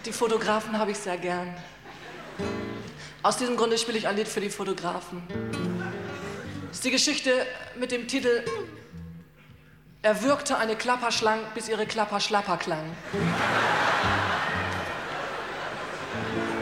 Die Fotografen habe ich sehr gern. Aus diesem Grunde spiele ich ein Lied für die Fotografen. Das ist die Geschichte mit dem Titel Er würgte eine Klapperschlang, bis ihre Klapper schlapper klang.